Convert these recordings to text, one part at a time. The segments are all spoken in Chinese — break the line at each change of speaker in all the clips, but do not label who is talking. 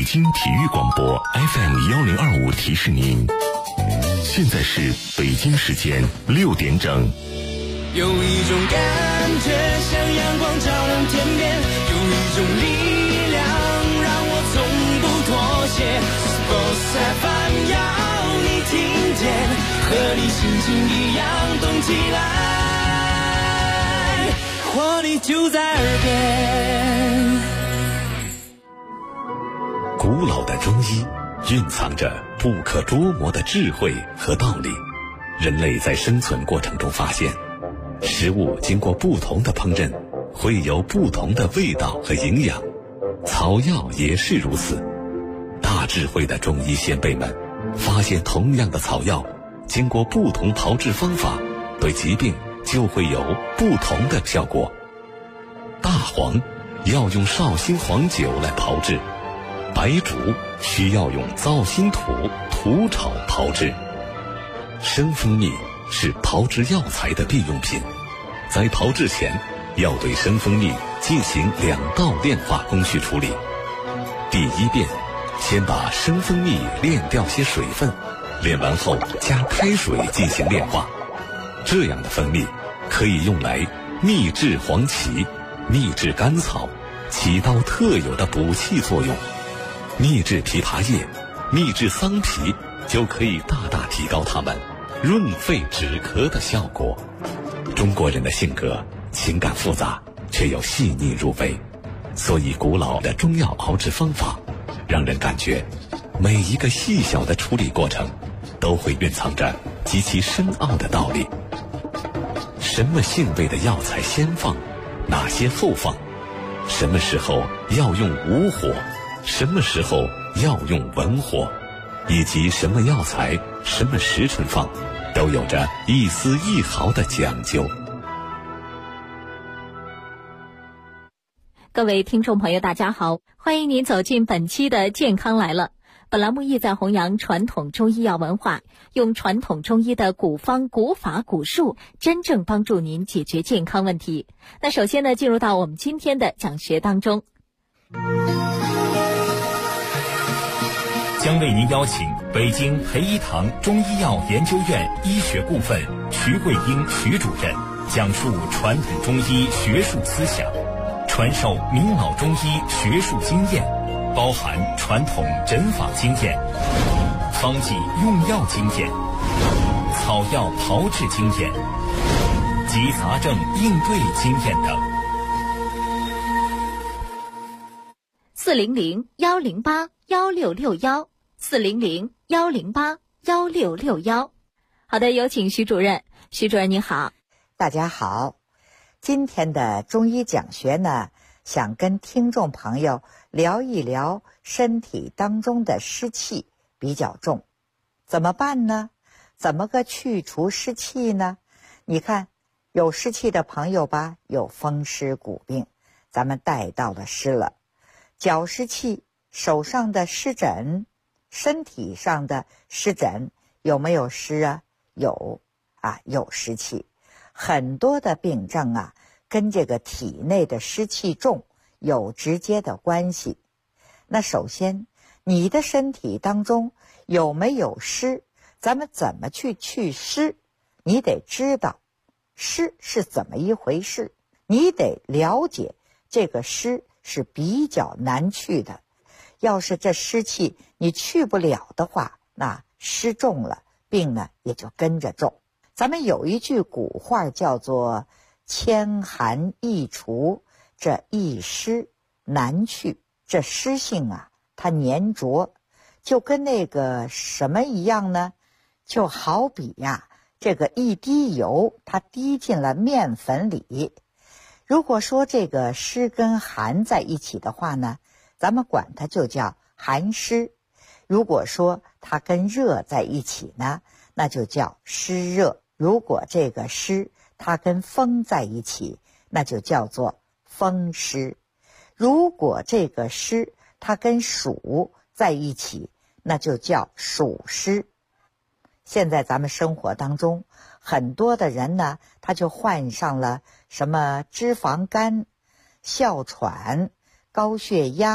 北京体育广播 FM1025提示您，现在是北京时间6点整。
有一种感觉像阳光照亮天边，有一种力量让我从不妥协。Sports FM 要你听见，和你心情一样动起来，活力就在耳边。
古老的中医蕴藏着不可捉摸的智慧和道理。人类在生存过程中发现，食物经过不同的烹饪，会有不同的味道和营养。草药也是如此。大智慧的中医先辈们发现，同样的草药经过不同炮制方法，对疾病就会有不同的效果。大黄要用绍兴黄酒来炮制，白术需要用皂心土土炒炮制。生蜂蜜是炮制药材的必用品，在炮制前要对生蜂蜜进行2道炼化工序处理。第一遍，先把生蜂蜜炼掉些水分，炼完后加开水进行炼化。这样的蜂蜜可以用来秘制黄芪、秘制甘草，起到特有的补气作用。秘制枇杷叶、秘制桑皮，就可以大大提高它们润肺止咳的效果。中国人的性格情感复杂，却又细腻入微，所以古老的中药熬制方法让人感觉每一个细小的处理过程都会蕴藏着极其深奥的道理。什么性味的药材先放，哪些后放，什么时候要用武火，什么时候要用文火，以及什么药材什么时辰放，都有着一丝一毫的讲究。
各位听众朋友大家好，欢迎您走进本期的健康来了。本栏目意在弘扬传统中医药文化，用传统中医的古方古法古术，真正帮助您解决健康问题。那首先呢，进入到我们今天的讲学当中，
将为您邀请北京培一堂中医药研究院医学部分徐桂英徐主任讲述传统中医学术思想，传授明老中医学术经验，包含传统诊法经验、方剂用药经验、草药炮制经验及杂症应对经验等。
400-108-1661，400-108-1661。好的，有请徐主任。徐主任你好。
大家好，今天的中医讲学呢，想跟听众朋友聊一聊身体当中的湿气比较重，怎么办呢？怎么个去除湿气呢？你看，有湿气的朋友吧，有风湿骨病，咱们带到了湿了。脚湿气，手上的湿疹，身体上的湿疹，有没有湿啊？有啊，有湿气。很多的病症啊，跟这个体内的湿气重有直接的关系。那首先，你的身体当中有没有湿？咱们怎么去湿？你得知道湿是怎么一回事，你得了解这个湿是比较难去的。要是这湿气你去不了的话，那湿重了，病呢也就跟着重。咱们有一句古话叫做千寒易除，这易湿难去。这湿性啊，它粘着，就跟那个什么一样呢？就好比呀，这个一滴油它滴进了面粉里，如果说这个湿跟寒在一起的话呢，咱们管它就叫寒湿。如果说它跟热在一起呢，那就叫湿热。如果这个湿它跟风在一起，那就叫做风湿。如果这个湿它跟暑在一起，那就叫暑湿。现在咱们生活当中很多的人呢，他就患上了什么脂肪肝、哮喘、高血压、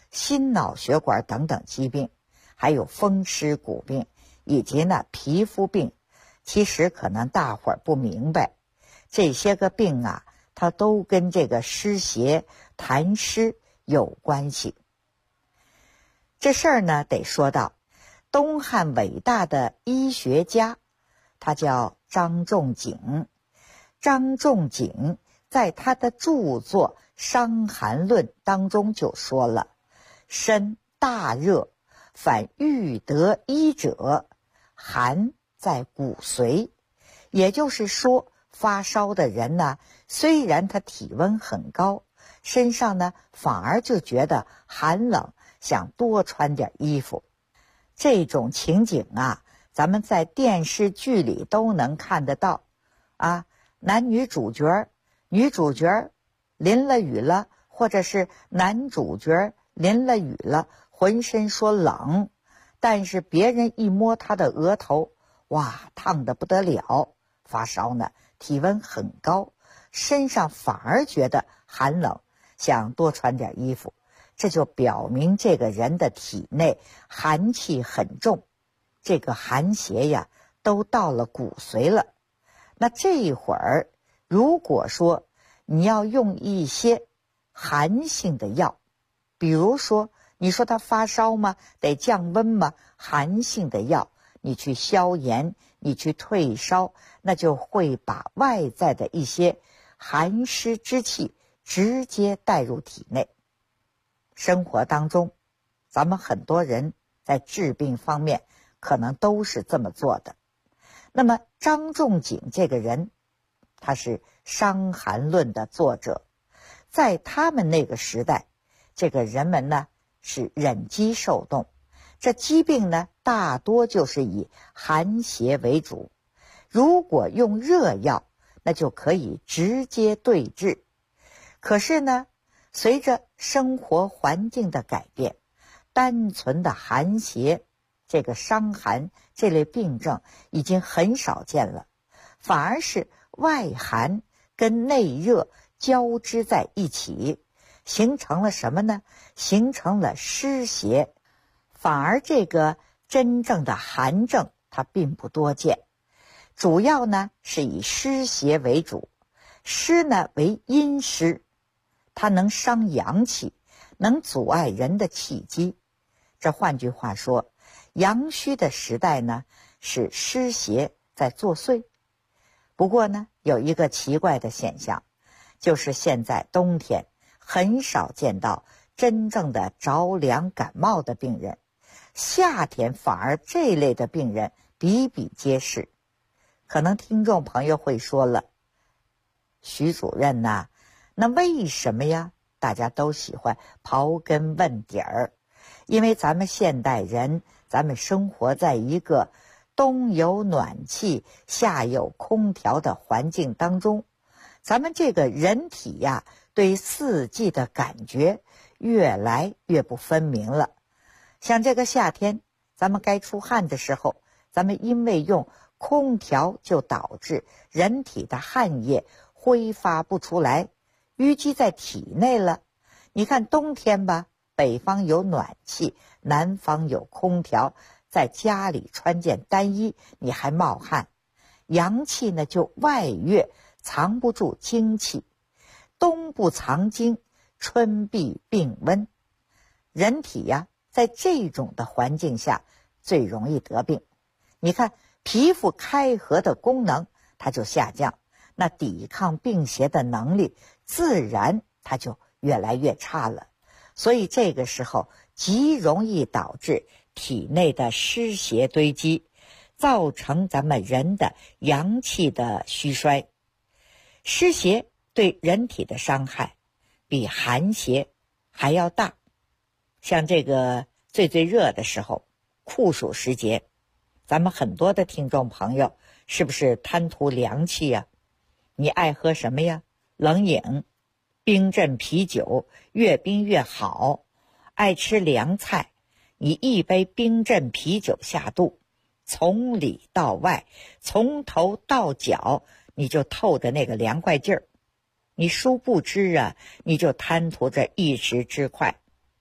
心脑血管等等疾病，还有风湿骨病，以及呢皮肤病。其实可能大伙儿不明白，这些个病啊，它都跟这个湿邪痰湿有关系。这事儿呢得说到东汉伟大的医学家，他叫张仲景。张仲景在他的著作《伤寒论》当中就说了，身大热，反欲得医者，寒在骨髓。也就是说，发烧的人呢，虽然他体温很高，身上呢反而就觉得寒冷，想多穿点衣服。这种情景啊，咱们在电视剧里都能看得到啊。男女主角，女主角淋了雨了，或者是男主角淋了雨了，浑身说冷，但是别人一摸他的额头，哇，烫得不得了，发烧呢，体温很高，身上反而觉得寒冷，想多穿点衣服。这就表明这个人的体内寒气很重，这个寒邪呀都到了骨髓了。那这一会儿如果说你要用一些寒性的药，比如说你说他发烧吗？得降温吗？寒性的药，你去消炎，你去退烧，那就会把外在的一些寒湿之气直接带入体内。生活当中，咱们很多人在治病方面可能都是这么做的。那么张仲景这个人，他是《伤寒论》的作者，在他们那个时代，这个人们呢是忍饥受冻，这疾病呢大多就是以寒邪为主，如果用热药，那就可以直接对治。可是呢，随着生活环境的改变，单纯的寒邪，这个伤寒这类病症已经很少见了，反而是外寒跟内热交织在一起，形成了什么呢？形成了湿邪。反而这个真正的寒症它并不多见，主要呢是以湿邪为主。湿呢为阴湿，它能伤阳气，能阻碍人的气机。这换句话说，阳虚的时代呢是湿邪在作祟。不过呢，有一个奇怪的现象，就是现在冬天很少见到真正的着凉感冒的病人，夏天反而这类的病人比比皆是。可能听众朋友会说了，徐主任呐，那为什么呀？大家都喜欢刨根问底儿，因为咱们现代人，咱们生活在一个冬有暖气，夏有空调的环境当中，咱们这个人体呀，对四季的感觉越来越不分明了。像这个夏天，咱们该出汗的时候，咱们因为用空调就导致人体的汗液挥发不出来，淤积在体内了。你看冬天吧，北方有暖气，南方有空调，在家里穿件单衣你还冒汗，阳气呢就外越，藏不住精气。冬不藏精，春必病温。人体呀，在这种的环境下最容易得病。你看皮肤开合的功能它就下降，那抵抗病邪的能力自然它就越来越差了。所以这个时候极容易导致体内的湿邪堆积，造成咱们人的阳气的虚衰。湿邪对人体的伤害比寒邪还要大。像这个最热的时候，酷暑时节，咱们很多的听众朋友是不是贪图凉气呀？你爱喝什么呀？冷饮、冰镇啤酒，越冰越好。爱吃凉菜，你一杯冰镇啤酒下肚，从里到外，从头到脚，你就透着那个凉快劲儿。你殊不知啊，你就贪图着一时之快。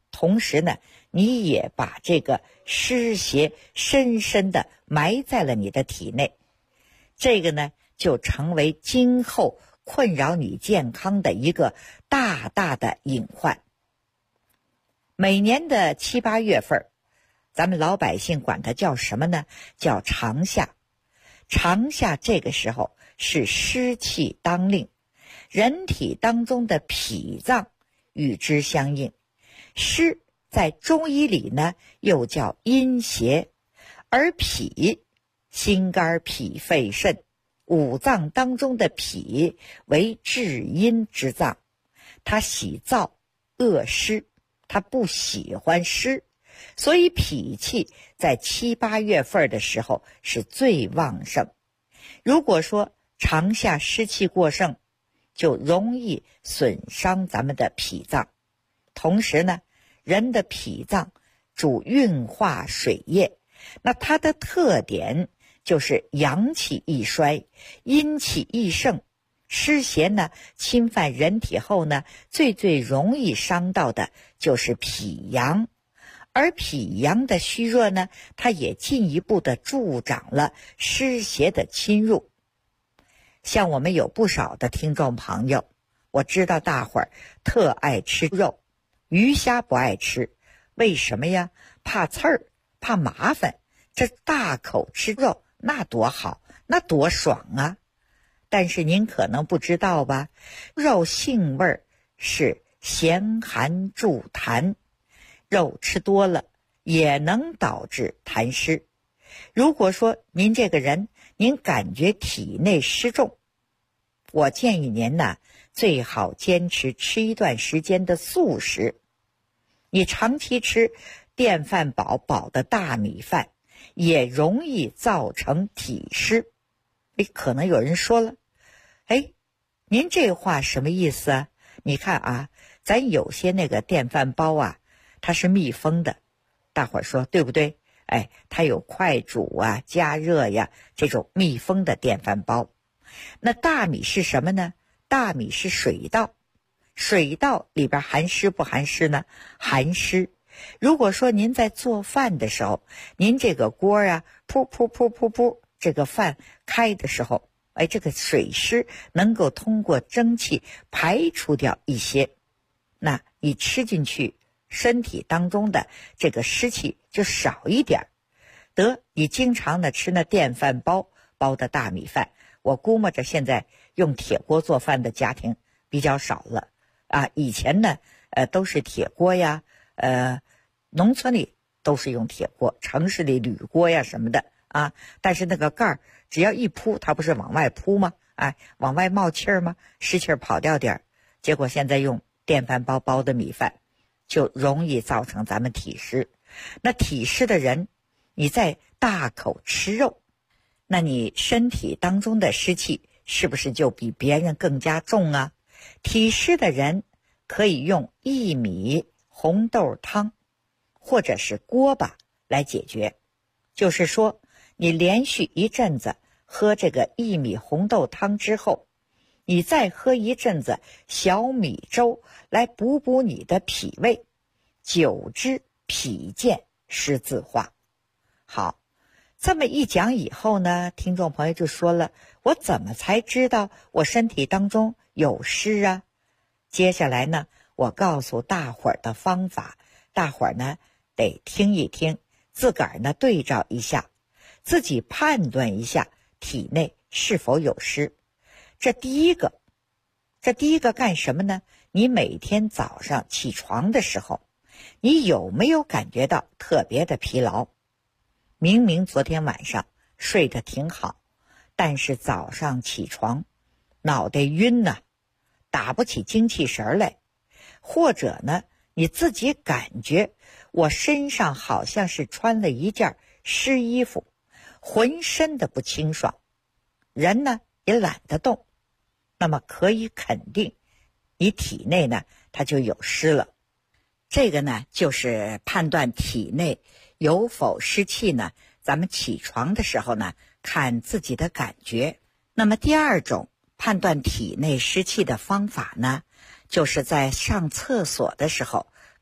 同时呢，你也把这个湿邪深深的埋在了你的体内，这个呢就成为今后困扰你健康的一个大大的隐患。每年的7、8月份，咱们老百姓管它叫什么呢？叫长夏。长夏这个时候是湿气当令，人体当中的脾脏与之相应。湿在中医里呢又叫阴邪，而脾，心肝脾肺肾五脏当中的脾为至阴之脏，它喜燥恶湿，它不喜欢湿，所以脾气在7、8月份的时候是最旺盛。如果说长夏湿气过盛，就容易损伤咱们的脾脏。同时呢，人的脾脏主运化水液，那它的特点就是阳气易衰，阴气易盛。湿邪呢侵犯人体后呢，最容易伤到的就是脾阳。而脾阳的虚弱呢，它也进一步的助长了湿邪的侵入。像我们有不少的听众朋友，我知道大伙儿特爱吃肉，鱼虾不爱吃，为什么呀？怕刺儿，怕麻烦。这大口吃肉那多好，那多爽啊！但是您可能不知道吧，肉性味是咸寒助痰，肉吃多了也能导致痰湿。如果说您这个人您感觉体内湿重，我建议您呢最好坚持吃一段时间的素食。你长期吃淀饭饱的大米饭，也容易造成体湿。可能有人说了，您这话什么意思啊？你看啊，咱有些那个电饭煲啊，它是密封的，大伙儿说对不对？它有快煮啊、加热呀，这种密封的电饭煲。那大米是什么呢？大米是水稻，水稻里边含湿不含湿呢？含湿。如果说您在做饭的时候，您这个锅啊，噗，这个饭开的时候，这个水湿能够通过蒸汽排除掉一些，那你吃进去身体当中的这个湿气就少一点。你经常的吃那电饭煲包的大米饭，我估摸着现在用铁锅做饭的家庭比较少了啊。以前呢都是铁锅呀，农村里都是用铁锅，城市里铝锅呀什么的啊。但是那个盖儿只要一扑，它不是往外扑吗？往外冒气儿吗？湿气儿跑掉点儿。结果现在用电饭煲包的米饭，就容易造成咱们体湿。那体湿的人，你再大口吃肉，那你身体当中的湿气是不是就比别人更加重啊？体湿的人可以用薏米红豆汤或者是锅巴来解决。就是说你连续一阵子喝这个薏米红豆汤之后，你再喝一阵子小米粥来补你的脾胃，久之脾健湿自化。好，这么一讲以后呢，听众朋友就说了，我怎么才知道我身体当中有湿啊？接下来呢，我告诉大伙儿的方法，大伙儿呢得听一听，自个儿呢对照一下，自己判断一下体内是否有湿。这第一个干什么呢？你每天早上起床的时候，你有没有感觉到特别的疲劳？明明昨天晚上睡得挺好，但是早上起床脑袋晕呐，打不起精气神来。或者呢，你自己感觉我身上好像是穿了一件湿衣服，浑身的不清爽，人呢也懒得动，那么可以肯定你体内呢它就有湿了。这个呢就是判断体内有否湿气呢，咱们起床的时候呢看自己的感觉。那么第二种判断体内湿气的方法呢，就是在上厕所的时候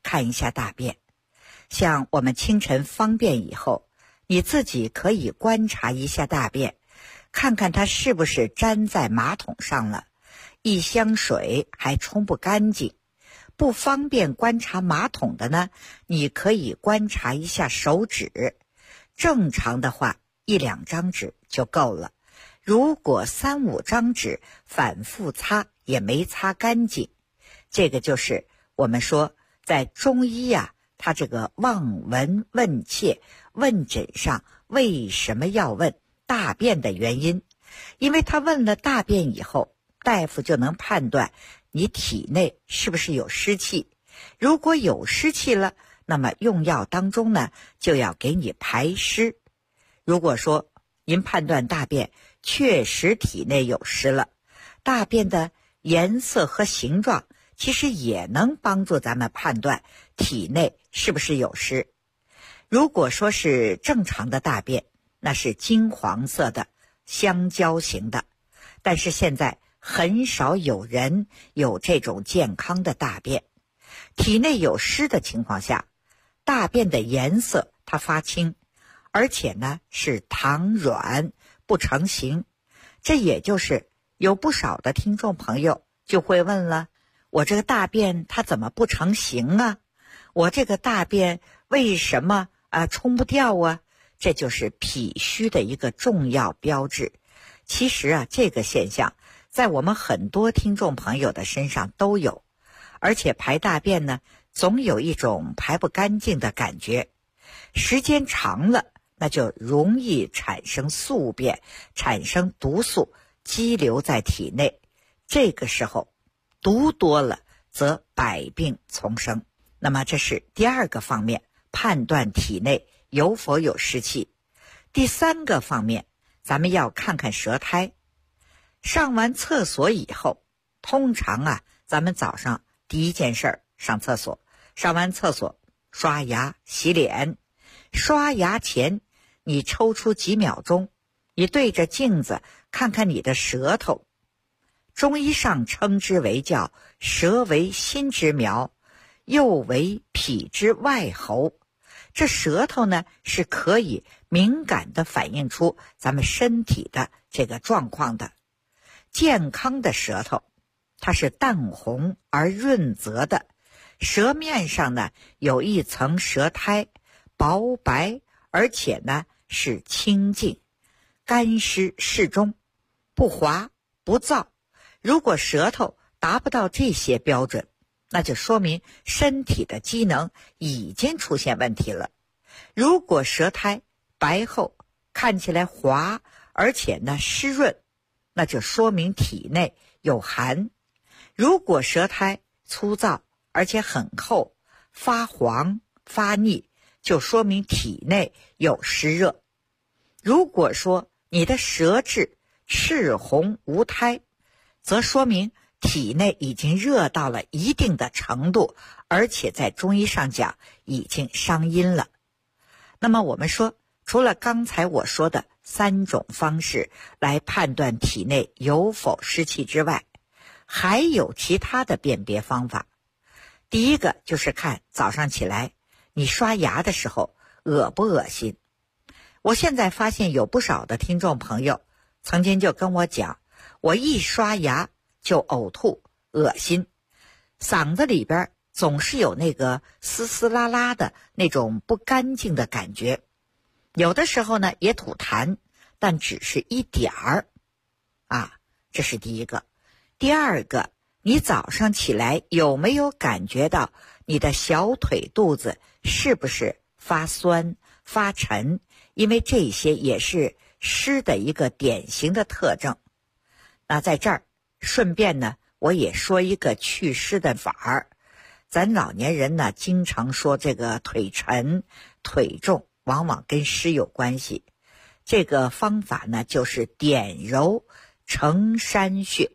看一下大便。像我们清晨方便以后，你自己可以观察一下大便，看看它是不是粘在马桶上了，一箱水还冲不干净。不方便观察马桶的呢，你可以观察一下手指，正常的话1-2张纸就够了。如果3-5张纸反复擦也没擦干净，这个就是我们说在中医啊，它这个望闻问切问诊上为什么要问大便的原因。因为他问了大便以后，大夫就能判断你体内是不是有湿气。如果有湿气了，那么用药当中呢就要给你排湿。如果说您判断大便确实体内有湿了，大便的颜色和形状其实也能帮助咱们判断体内是不是有湿。如果说是正常的大便，那是金黄色的香蕉型的，但是现在很少有人有这种健康的大便。体内有湿的情况下，大便的颜色它发青，而且呢是溏软不成形。这也就是有不少的听众朋友就会问了，我这个大便它怎么不成形啊？我这个大便为什么冲不掉啊？这就是脾虚的一个重要标志。其实啊，这个现象在我们很多听众朋友的身上都有，而且排大便呢，总有一种排不干净的感觉。时间长了，那就容易产生宿便，产生毒素积留在体内。这个时候毒多了，则百病丛生。那么这是第2个方面，判断体内有否有湿气。第3个方面，咱们要看看舌苔。上完厕所以后，通常啊，咱们早上第一件事上厕所，上完厕所刷牙洗脸。刷牙前你抽出几秒钟，你对着镜子看看你的舌头。中医上称之为叫舌为心之苗，又为脾之外候。这舌头呢是可以敏感地反映出咱们身体的这个状况的。健康的舌头它是淡红而润泽的，舌面上呢有一层舌苔，薄白，而且呢是清净，干湿适中，不滑不燥。如果舌头达不到这些标准，那就说明身体的机能已经出现问题了。如果舌苔白厚，看起来滑，而且呢湿润，那就说明体内有寒。如果舌苔粗糙，而且很厚，发黄发腻，就说明体内有湿热。如果说你的舌质赤红无苔，则说明体内已经热到了一定的程度，而且在中医上讲已经伤阴了。那么我们说，除了刚才我说的3种方式来判断体内有否湿气之外，还有其他的辨别方法。第一个就是看早上起来你刷牙的时候恶不恶心。我现在发现有不少的听众朋友曾经就跟我讲，我一刷牙就呕吐恶心，嗓子里边总是有那个丝丝拉拉的那种不干净的感觉，有的时候呢也吐痰，但只是一点儿这是第一个。第2个，你早上起来有没有感觉到你的小腿肚子是不是发酸发沉？因为这些也是湿的一个典型的特征。那在这儿顺便呢，我也说一个祛湿的法儿。咱老年人呢经常说这个腿沉腿重，往往跟湿有关系。这个方法呢就是点揉承山穴，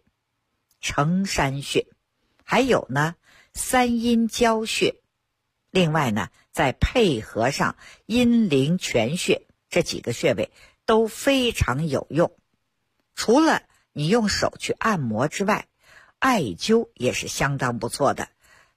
还有呢三阴交穴，另外呢再配合上阴陵泉穴，这几个穴位都非常有用。除了你用手去按摩之外，艾灸也是相当不错的。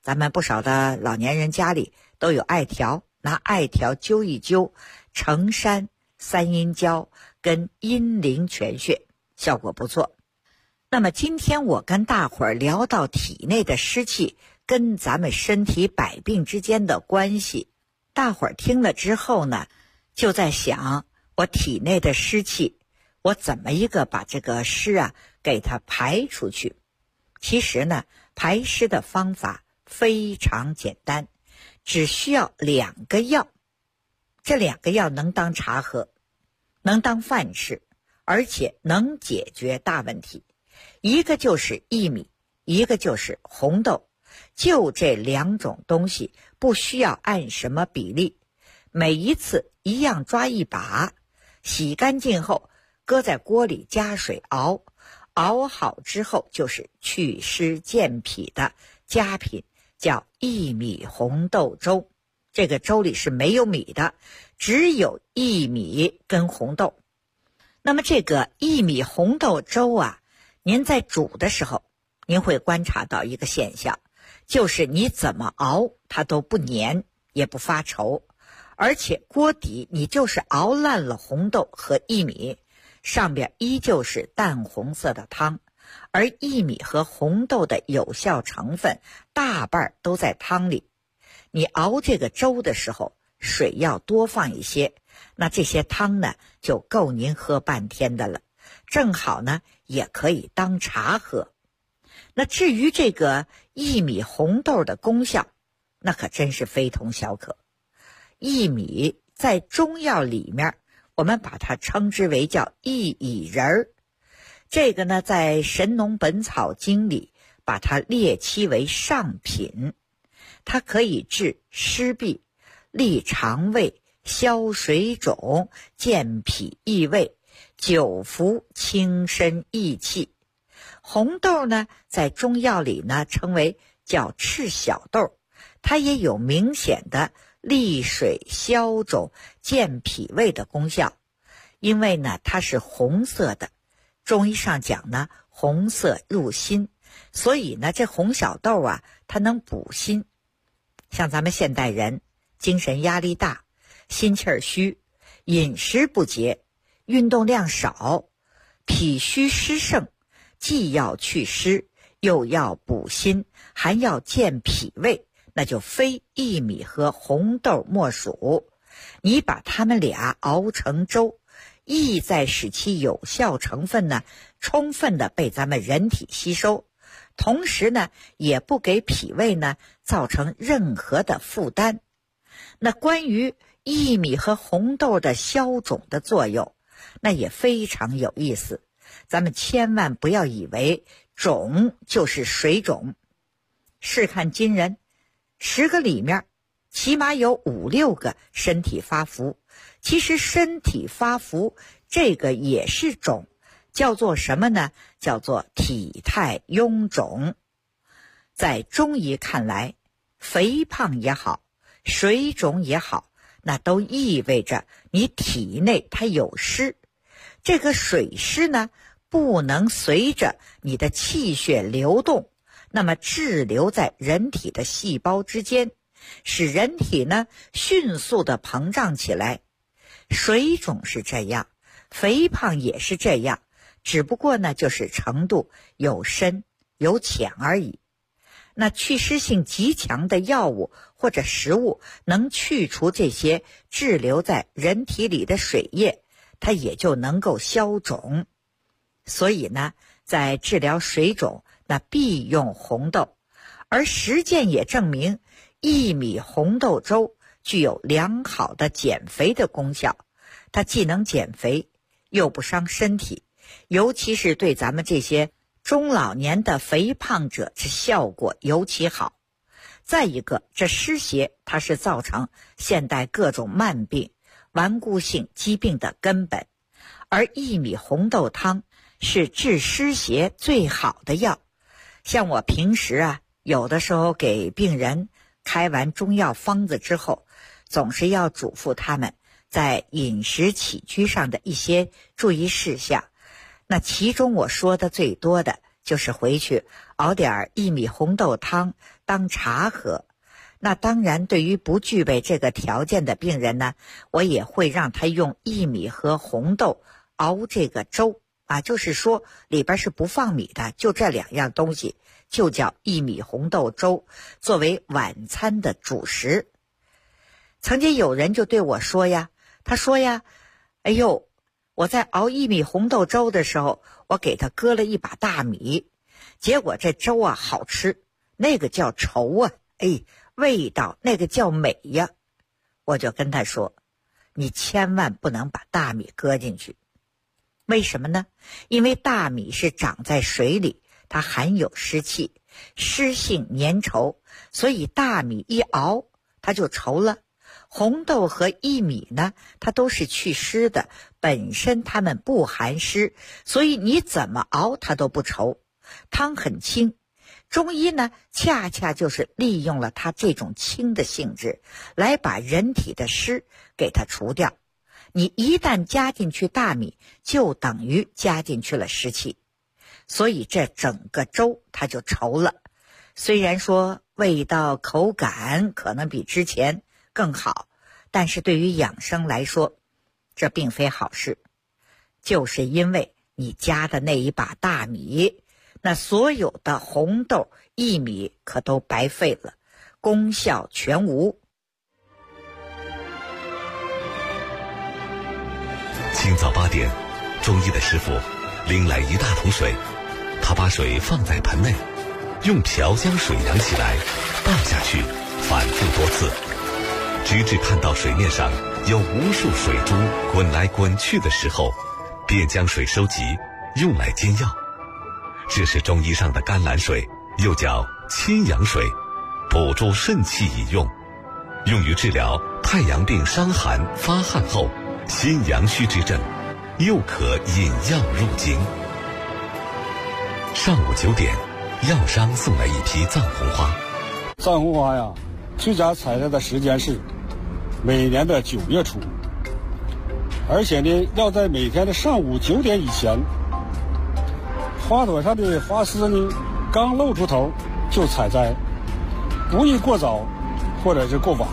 咱们不少的老年人家里都有艾条，拿艾条揪一揪承山、三阴交跟阴陵泉穴，效果不错。那么今天我跟大伙儿聊到体内的湿气跟咱们身体百病之间的关系，大伙儿听了之后呢，就在想我体内的湿气，我怎么一个把这个湿给它排出去。其实呢，排湿的方法非常简单，只需要2个药。这2个药能当茶喝，能当饭吃，而且能解决大问题。一个就是薏米，一个就是红豆，就这2种东西，不需要按什么比例，每一次一样抓一把，洗干净后搁在锅里加水熬，熬好之后就是祛湿健脾的佳品，叫薏米红豆粥。这个粥里是没有米的，只有薏米跟红豆。那么这个薏米红豆粥您在煮的时候，您会观察到一个现象，就是你怎么熬它都不黏也不发稠，而且锅底你就是熬烂了红豆和薏米，上边依旧是淡红色的汤，而薏米和红豆的有效成分大半都在汤里。你熬这个粥的时候，水要多放一些，那这些汤呢就够您喝半天的了，正好呢也可以当茶喝。那至于这个薏米红豆的功效，那可真是非同小可。薏米在中药里面，我们把它称之为叫薏苡仁儿。这个呢，在《神农本草经》里把它列期为上品。它可以治湿痹、利肠胃、消水肿、健脾益胃，久服轻身益气。红豆呢，在中药里呢称为叫赤小豆，它也有明显的利水消肿、健脾胃的功效。因为呢它是红色的，中医上讲呢红色入心，所以呢这红小豆它能补心。像咱们现代人精神压力大，心气儿虚，饮食不节，运动量少，脾虚湿盛，既要去湿又要补心，还要健脾胃，那就非薏米和红豆莫属。你把它们俩熬成粥，意在使其有效成分呢充分的被咱们人体吸收，同时呢也不给脾胃呢造成任何的负担。那关于薏米和红豆的消肿的作用，那也非常有意思。咱们千万不要以为肿就是水肿，试看今人10个里面起码有5、6个身体发福。其实身体发福这个也是肿，叫做什么呢？叫做体态臃肿。在中医看来，肥胖也好，水肿也好，那都意味着你体内它有湿。这个水湿呢，不能随着你的气血流动，那么滞留在人体的细胞之间，使人体呢迅速的膨胀起来。水肿是这样，肥胖也是这样，只不过呢就是程度有深有浅而已。那祛湿性极强的药物或者食物能去除这些滞留在人体里的水液，它也就能够消肿。所以呢，在治疗水肿，那必用红豆。而实践也证明，薏米红豆粥具有良好的减肥的功效。它既能减肥，又不伤身体，尤其是对咱们这些中老年的肥胖者，这效果尤其好。再一个，这湿邪它是造成现代各种慢病、顽固性疾病的根本，而薏米红豆汤是治湿邪最好的药。像我平时有的时候给病人开完中药方子之后，总是要嘱咐他们在饮食起居上的一些注意事项。那其中我说的最多的就是回去熬点薏米红豆汤当茶喝。那当然，对于不具备这个条件的病人呢，我也会让他用薏米和红豆熬这个粥啊，就是说里边是不放米的，就这2样东西，就叫薏米红豆粥，作为晚餐的主食。曾经有人就对我说呀，他说呀，哎呦，我在熬薏米红豆粥的时候，我给他搁了一把大米，结果这粥啊好吃，那个叫稠啊，哎，味道那个叫美呀。我就跟他说，你千万不能把大米搁进去。为什么呢？因为大米是长在水里，它含有湿气，湿性粘稠，所以大米一熬它就稠了。红豆和薏米呢，它都是去湿的，本身它们不含湿，所以你怎么熬它都不稠，汤很清。中医呢，恰恰就是利用了它这种清的性质，来把人体的湿给它除掉。你一旦加进去大米，就等于加进去了湿气，所以这整个粥它就稠了。虽然说味道口感可能比之前更好，但是对于养生来说，这并非好事。就是因为你加的那一把大米，那所有的红豆、薏米可都白费了，功效全无。
清早8点，中医的师傅拎来一大桶水，他把水放在盆内，用瓢将水扬起来，倒下去，反复多次，直至看到水面上有无数水珠滚来滚去的时候，便将水收集，用来煎药。这是中医上的甘蓝水，又叫清阳水，补助肾气以用，用于治疗太阳病伤寒发汗后心阳虚之症，又可引药入经。上午9点，药商送来一批藏红花。
藏红花呀，最佳采摘的时间是每年的9月初，而且呢，要在每天的上午9点以前。花朵上的花丝呢，刚露出头就采摘，不宜过早或者是过晚。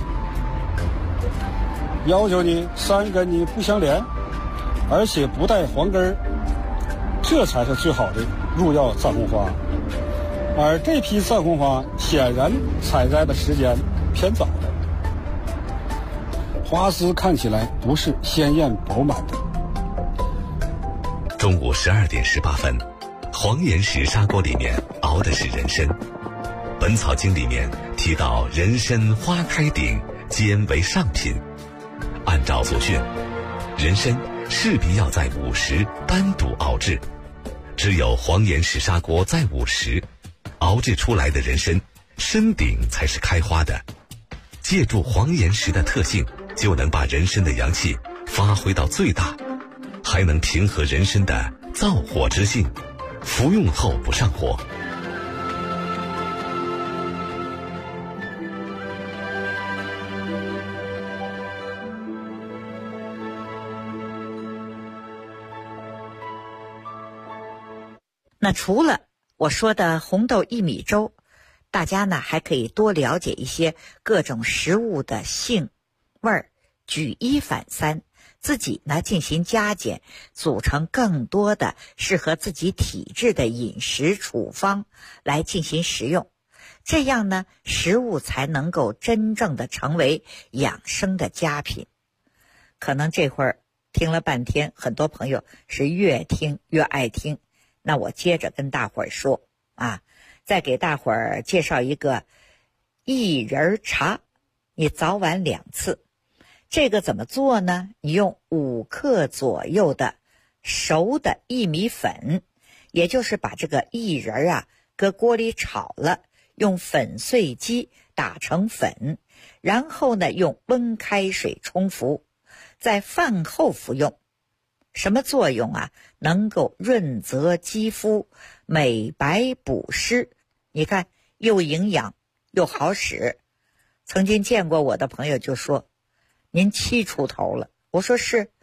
要求呢，3根呢不相连，而且不带黄根，这才是最好的入药藏红花。而这批藏红花显然采摘的时间偏早了，花丝看起来不是鲜艳饱满的。
中午12点18分，黄岩石砂锅里面熬的是人参。本草经里面提到人参花开顶，煎为上品。按照所训，人参势必要在午时单独熬制，只有黄岩石砂锅在午时熬制出来的人参，参顶才是开花的。借助黄岩石的特性，就能把人参的阳气发挥到最大，还能平和人参的燥火之性，服用后不上火。
那除了我说的红豆薏米粥，大家呢还可以多了解一些各种食物的性、味儿，举一反三，自己呢进行加减，组成更多的适合自己体质的饮食处方来进行食用。这样呢，食物才能够真正的成为养生的佳品。可能这会儿听了半天，很多朋友是越听越爱听。那我接着跟大伙儿说啊，再给大伙儿介绍一个薏仁茶，你早晚2次。这个怎么做呢？你用5克左右的熟的薏米粉，也就是把这个薏仁啊搁锅里炒了，用粉碎机打成粉，然后呢用温开水冲服，在饭后服用。什么作用啊？能够润泽肌肤，美白补湿，你看又营养又好使。曾经见过我的朋友就说，您70出头了，我说是，